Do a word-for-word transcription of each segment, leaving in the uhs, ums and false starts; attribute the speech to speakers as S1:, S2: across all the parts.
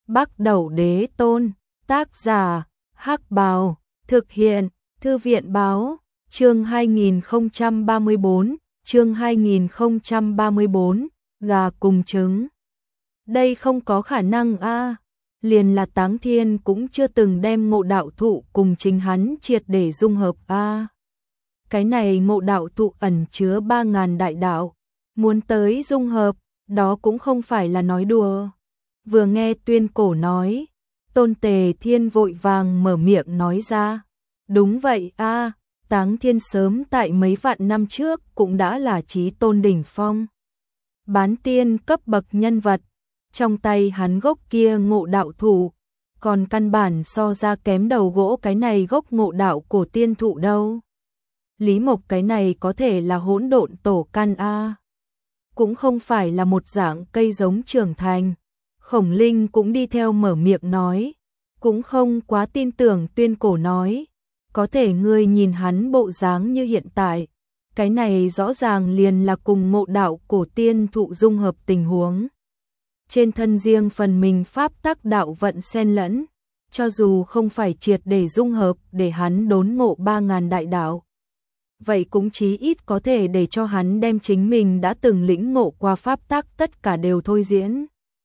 S1: Bắc Đẩu Đế Tôn, tác giả, Hắc Bào, thực hiện, Thư viện Báo, chương hai nghìn không trăm ba mươi bốn, chương hai nghìn không trăm ba mươi bốn, gà cùng trứng. Đây không có khả năng a, liền là Táng Thiên cũng chưa từng đem ngộ đạo thụ cùng chính hắn triệt để dung hợp a. Cái này ngộ đạo thụ ẩn chứa ba ngàn đại đạo, muốn tới dung hợp, đó cũng không phải là nói đùa. Vừa nghe Tuyên Cổ nói, Tôn Tề Thiên vội vàng mở miệng nói ra, đúng vậy a, Táng Thiên sớm tại mấy vạn năm trước cũng đã là chí tôn đỉnh phong. Bán tiên cấp bậc nhân vật, trong tay hắn gốc kia ngộ đạo thụ, còn căn bản so ra kém đầu gỗ cái này gốc ngộ đạo cổ tiên thụ đâu. Lý Mộc cái này có thể là hỗn độn tổ căn a, cũng không phải là một dạng cây giống trưởng thành. Khổng Linh cũng đi theo mở miệng nói, cũng không quá tin tưởng Tuyên Cổ nói, có thể ngươi nhìn hắn bộ dáng như hiện tại, cái này rõ ràng liền là cùng ngộ đạo cổ tiên thụ dung hợp tình huống. Trên thân riêng phần mình pháp tắc đạo vận xen lẫn, cho dù không phải triệt để dung hợp để hắn đốn ngộ ba ngàn đại đạo, vậy cũng chí ít có thể để cho hắn đem chính mình đã từng lĩnh ngộ qua pháp tắc tất cả đều thôi diễn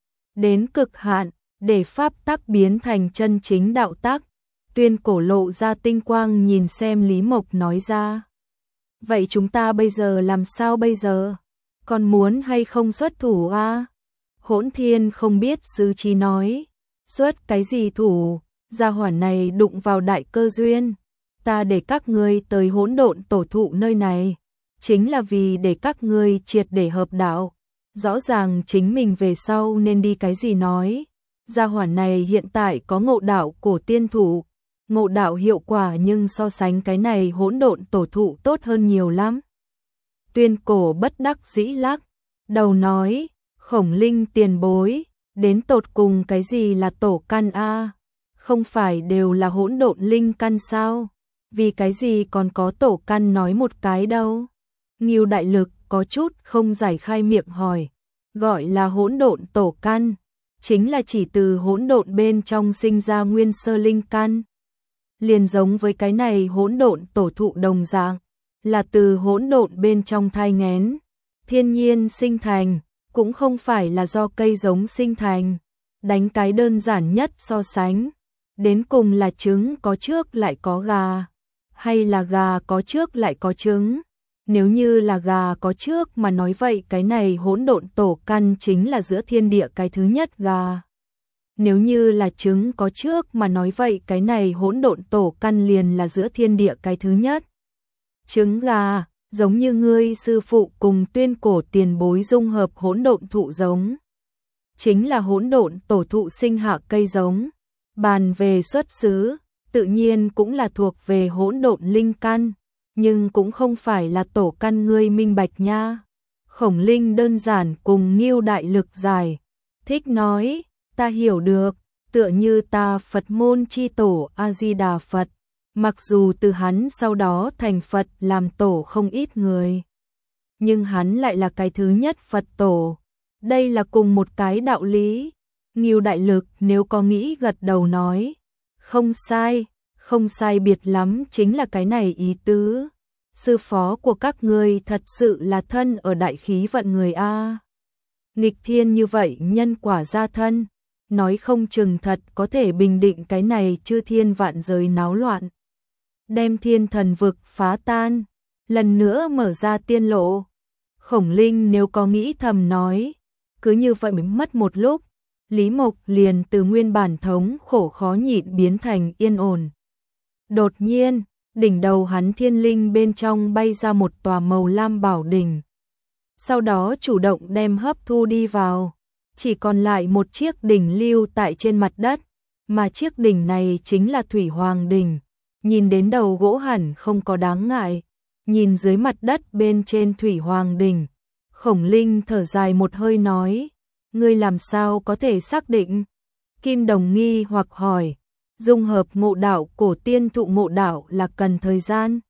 S1: đến cực hạn, để pháp tắc biến thành chân chính đạo tắc. Tuyên Cổ lộ ra tinh quang nhìn xem Lý Mộc nói ra, vậy chúng ta bây giờ làm sao bây giờ? Còn muốn hay không xuất thủ a? Hỗn Thiên không biết sư trí nói, xuất cái gì thủ, gia hỏa này đụng vào đại cơ duyên, ta để các ngươi tới hỗn độn tổ thụ nơi này, chính là vì để các ngươi triệt để hợp đạo. Rõ ràng chính mình về sau nên đi cái gì nói, gia hỏa này hiện tại có ngộ đạo cổ tiên thụ, ngộ đạo hiệu quả nhưng so sánh cái này hỗn độn tổ thụ tốt hơn nhiều lắm. Tuyên Cổ bất đắc dĩ lắc đầu nói, Khổng Linh tiền bối, đến tột cùng cái gì là tổ căn a? Không phải đều là hỗn độn linh căn sao? Vì cái gì còn có tổ căn nói một cái đâu? Ngưu Đại Lực có chút không giải khai miệng hỏi, gọi là hỗn độn tổ căn, chính là chỉ từ hỗn độn bên trong sinh ra nguyên sơ linh căn. Liền giống với cái này hỗn độn tổ thụ đồng dạng, là từ hỗn độn bên trong thai nghén, thiên nhiên sinh thành, cũng không phải là do cây giống sinh thành. Đánh cái đơn giản nhất so sánh, đến cùng là trứng có trước lại có gà, hay là gà có trước lại có trứng? Nếu như là gà có trước mà nói vậy cái này hỗn độn tổ căn chính là giữa thiên địa cái thứ nhất gà. Nếu như là trứng có trước mà nói vậy cái này hỗn độn tổ căn liền là giữa thiên địa cái thứ nhất. Trứng gà, giống như ngươi sư phụ cùng Tuyên Cổ tiền bối dung hợp hỗn độn thụ giống. Chính là hỗn độn tổ thụ sinh hạ cây giống. Bàn về xuất xứ, tự nhiên cũng là thuộc về hỗn độn linh căn, nhưng cũng không phải là tổ căn ngươi minh bạch nha. Khổng Linh đơn giản cùng Ngưu Đại Lực giải thích nói, ta hiểu được, tựa như ta Phật môn chi tổ A-di-đà Phật, mặc dù từ hắn sau đó thành Phật làm tổ không ít người, nhưng hắn lại là cái thứ nhất Phật tổ. Đây là cùng một cái đạo lý. Ngưu Đại Lực nếu có nghĩ gật đầu nói, không sai, không sai biệt lắm chính là cái này ý tứ. Sư phó của các ngươi thật sự là thân ở đại khí vận người a. Nghịch thiên như vậy nhân quả gia thân, nói không chừng thật có thể bình định cái này chư thiên vạn giới náo loạn, đem thiên thần vực phá tan, lần nữa mở ra tiên lộ. Khổng Linh nếu có nghĩ thầm nói, cứ như vậy mới mất một lúc, Lý Mộc liền từ nguyên bản thống khổ khó nhịn biến thành yên ổn. Đột nhiên, đỉnh đầu hắn thiên linh bên trong bay ra một tòa màu lam bảo đỉnh. Sau đó chủ động đem hấp thu đi vào, chỉ còn lại một chiếc đỉnh lưu tại trên mặt đất, mà chiếc đỉnh này chính là Thủy Hoàng đỉnh. Nhìn đến đầu gỗ hẳn không có đáng ngại, nhìn dưới mặt đất bên trên Thủy Hoàng đỉnh, Khổng Linh thở dài một hơi nói, ngươi làm sao có thể xác định? Kim Đồng nghi hoặc hỏi, dung hợp ngộ đạo cổ tiên thụ ngộ đạo là cần thời gian.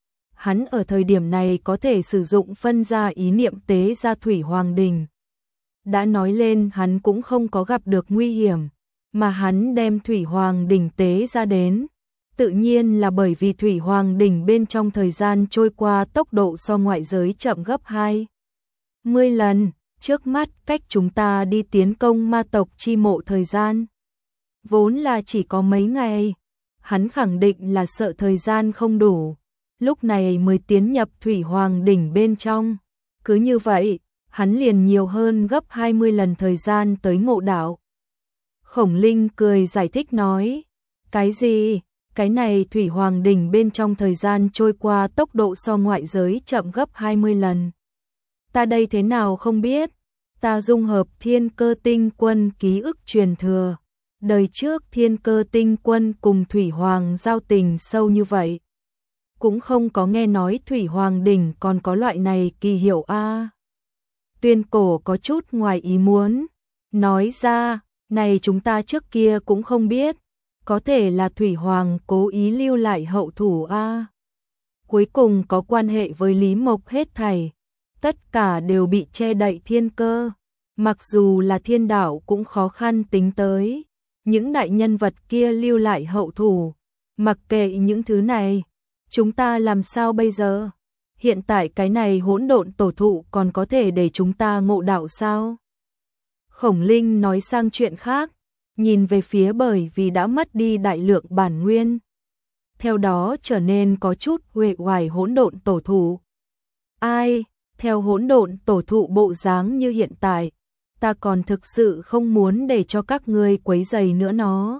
S1: Hắn ở thời điểm này có thể sử dụng phân ra ý niệm tế ra Thủy Hoàng đỉnh. Đã nói lên hắn cũng không có gặp được nguy hiểm, mà hắn đem Thủy Hoàng đỉnh tế ra đến. Tự nhiên là bởi vì Thủy Hoàng đỉnh bên trong thời gian trôi qua tốc độ so ngoại giới chậm gấp hai mươi lần, trước mắt cách chúng ta đi tiến công ma tộc chi mộ thời gian vốn là chỉ có mấy ngày, hắn khẳng định là sợ thời gian không đủ, lúc này mới tiến nhập Thủy Hoàng đỉnh bên trong. Cứ như vậy, hắn liền nhiều hơn gấp hai mươi lần thời gian tới ngộ đạo. Khổng Linh cười giải thích nói, cái gì? Cái này Thủy Hoàng đỉnh bên trong thời gian trôi qua tốc độ so ngoại giới chậm gấp hai mươi lần. Ta đây thế nào không biết, ta dung hợp Thiên Cơ Tinh Quân ký ức truyền thừa. Đời trước Thiên Cơ Tinh Quân cùng Thủy Hoàng giao tình sâu như vậy. Cũng không có nghe nói Thủy Hoàng đỉnh còn có loại này kỳ hiệu a. Tuyên Cổ có chút ngoài ý muốn, nói ra, này chúng ta trước kia cũng không biết, có thể là Thủy Hoàng cố ý lưu lại hậu thủ a. Cuối cùng có quan hệ với Lý Mộc hết thảy, tất cả đều bị che đậy thiên cơ, mặc dù là thiên đạo cũng khó khăn tính tới. Những đại nhân vật kia lưu lại hậu thủ, mặc kệ những thứ này, chúng ta làm sao bây giờ? Hiện tại cái này hỗn độn tổ thụ còn có thể để chúng ta ngộ đạo sao? Khổng Linh nói sang chuyện khác, nhìn về phía bởi vì đã mất đi đại lượng bản nguyên. Theo đó trở nên có chút uể oải hỗn độn tổ thụ. Ai, theo hỗn độn tổ thụ bộ dáng như hiện tại, ta còn thực sự không muốn để cho các ngươi quấy rầy nữa nó.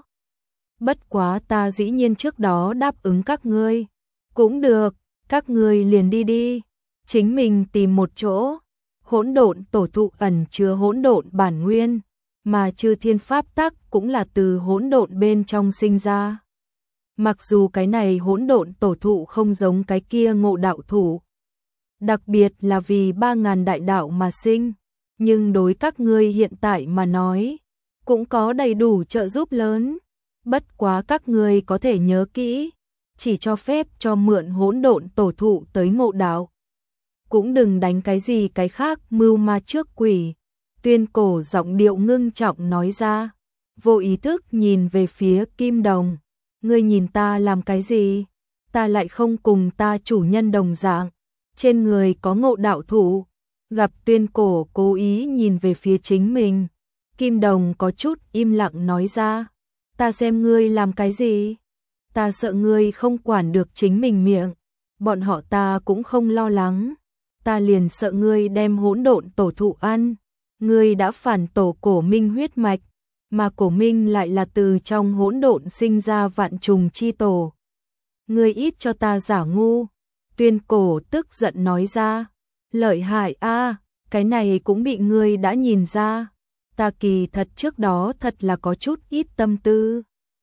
S1: Bất quá ta dĩ nhiên trước đó đáp ứng các ngươi. Cũng được, các ngươi liền đi đi, chính mình tìm một chỗ. Hỗn độn tổ thụ ẩn chứa hỗn độn bản nguyên, mà chư thiên pháp tắc cũng là từ hỗn độn bên trong sinh ra. Mặc dù cái này hỗn độn tổ thụ không giống cái kia ngộ đạo thủ, đặc biệt là vì ba ngàn đại đạo mà sinh, nhưng đối các ngươi hiện tại mà nói, cũng có đầy đủ trợ giúp lớn. Bất quá các ngươi có thể nhớ kỹ, chỉ cho phép cho mượn hỗn độn tổ thụ tới ngộ đạo. Cũng đừng đánh cái gì cái khác mưu ma trước quỷ. Tuyên Cổ giọng điệu ngưng trọng nói ra, vô ý thức nhìn về phía Kim Đồng. Ngươi nhìn ta làm cái gì? Ta lại không cùng ta chủ nhân đồng dạng, trên người có ngộ đạo thủ. Gặp Tuyên Cổ cố ý nhìn về phía chính mình, Kim Đồng có chút im lặng nói ra, ta xem ngươi làm cái gì? Ta sợ ngươi không quản được chính mình miệng, bọn họ ta cũng không lo lắng, ta liền sợ ngươi đem hỗn độn tổ thụ ăn. Ngươi đã phản tổ Cổ Minh huyết mạch, mà Cổ Minh lại là từ trong hỗn độn sinh ra vạn trùng chi tổ. Ngươi ít cho ta giả ngu. Tuyên Cổ tức giận nói ra, lợi hại a, cái này cũng bị ngươi đã nhìn ra. Ta kỳ thật trước đó thật là có chút ít tâm tư.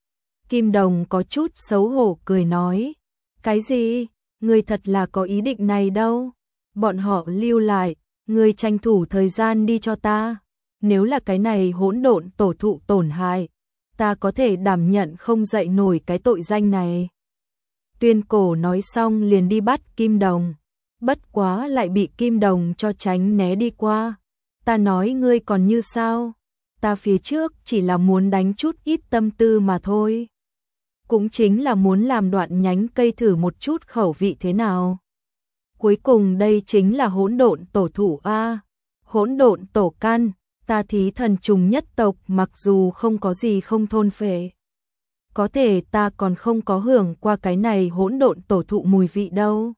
S1: Kim Đồng có chút xấu hổ cười nói, cái gì, ngươi thật là có ý định này đâu. Bọn họ lưu lại, ngươi tranh thủ thời gian đi cho ta. Nếu là cái này hỗn độn tổ thụ tổn hại, ta có thể đảm nhận không dậy nổi cái tội danh này. Tuyên Cổ nói xong liền đi bắt Kim Đồng, bất quá lại bị Kim Đồng cho tránh né đi qua. Ta nói ngươi còn như sao? Ta phía trước chỉ là muốn đánh chút ít tâm tư mà thôi. Cũng chính là muốn làm đoạn nhánh cây thử một chút khẩu vị thế nào. Cuối cùng đây chính là hỗn độn tổ thụ a, hỗn độn tổ căn, ta Thí Thần trùng nhất tộc mặc dù không có gì không thôn phệ, có thể ta còn không có hưởng qua cái này hỗn độn tổ thụ mùi vị đâu.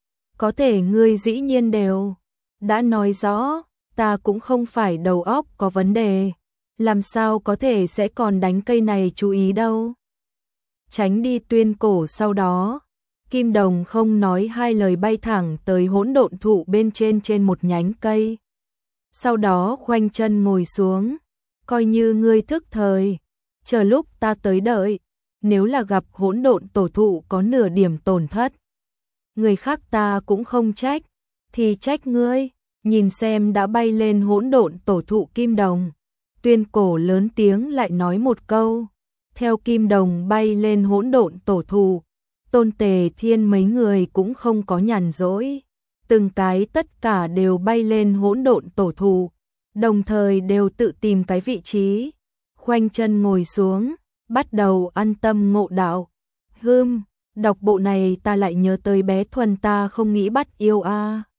S1: Có thể ngươi dĩ nhiên đều đã nói rõ, ta cũng không phải đầu óc có vấn đề, làm sao có thể sẽ còn đánh cây này chú ý đâu. Tránh đi Tuyên Cổ sau đó, Kim Đồng không nói hai lời bay thẳng tới hỗn độn thụ bên trên trên một nhánh cây. Sau đó khoanh chân ngồi xuống, coi như ngươi thức thời, chờ lúc ta tới đợi, nếu là gặp hỗn độn tổ thụ có nửa điểm tổn thất, người khác ta cũng không trách, thì trách ngươi. Nhìn xem đã bay lên hỗn độn tổ thụ Kim Đồng, Tuyên Cổ lớn tiếng lại nói một câu. Theo Kim Đồng bay lên hỗn độn tổ thụ, Tôn Tề Thiên mấy người cũng không có nhàn rỗi, từng cái tất cả đều bay lên hỗn độn tổ thụ, đồng thời đều tự tìm cái vị trí, khoanh chân ngồi xuống, bắt đầu an tâm ngộ đạo. Hưm, đọc bộ này ta lại nhớ tới bé Thuần ta không nghĩ bắt yêu a.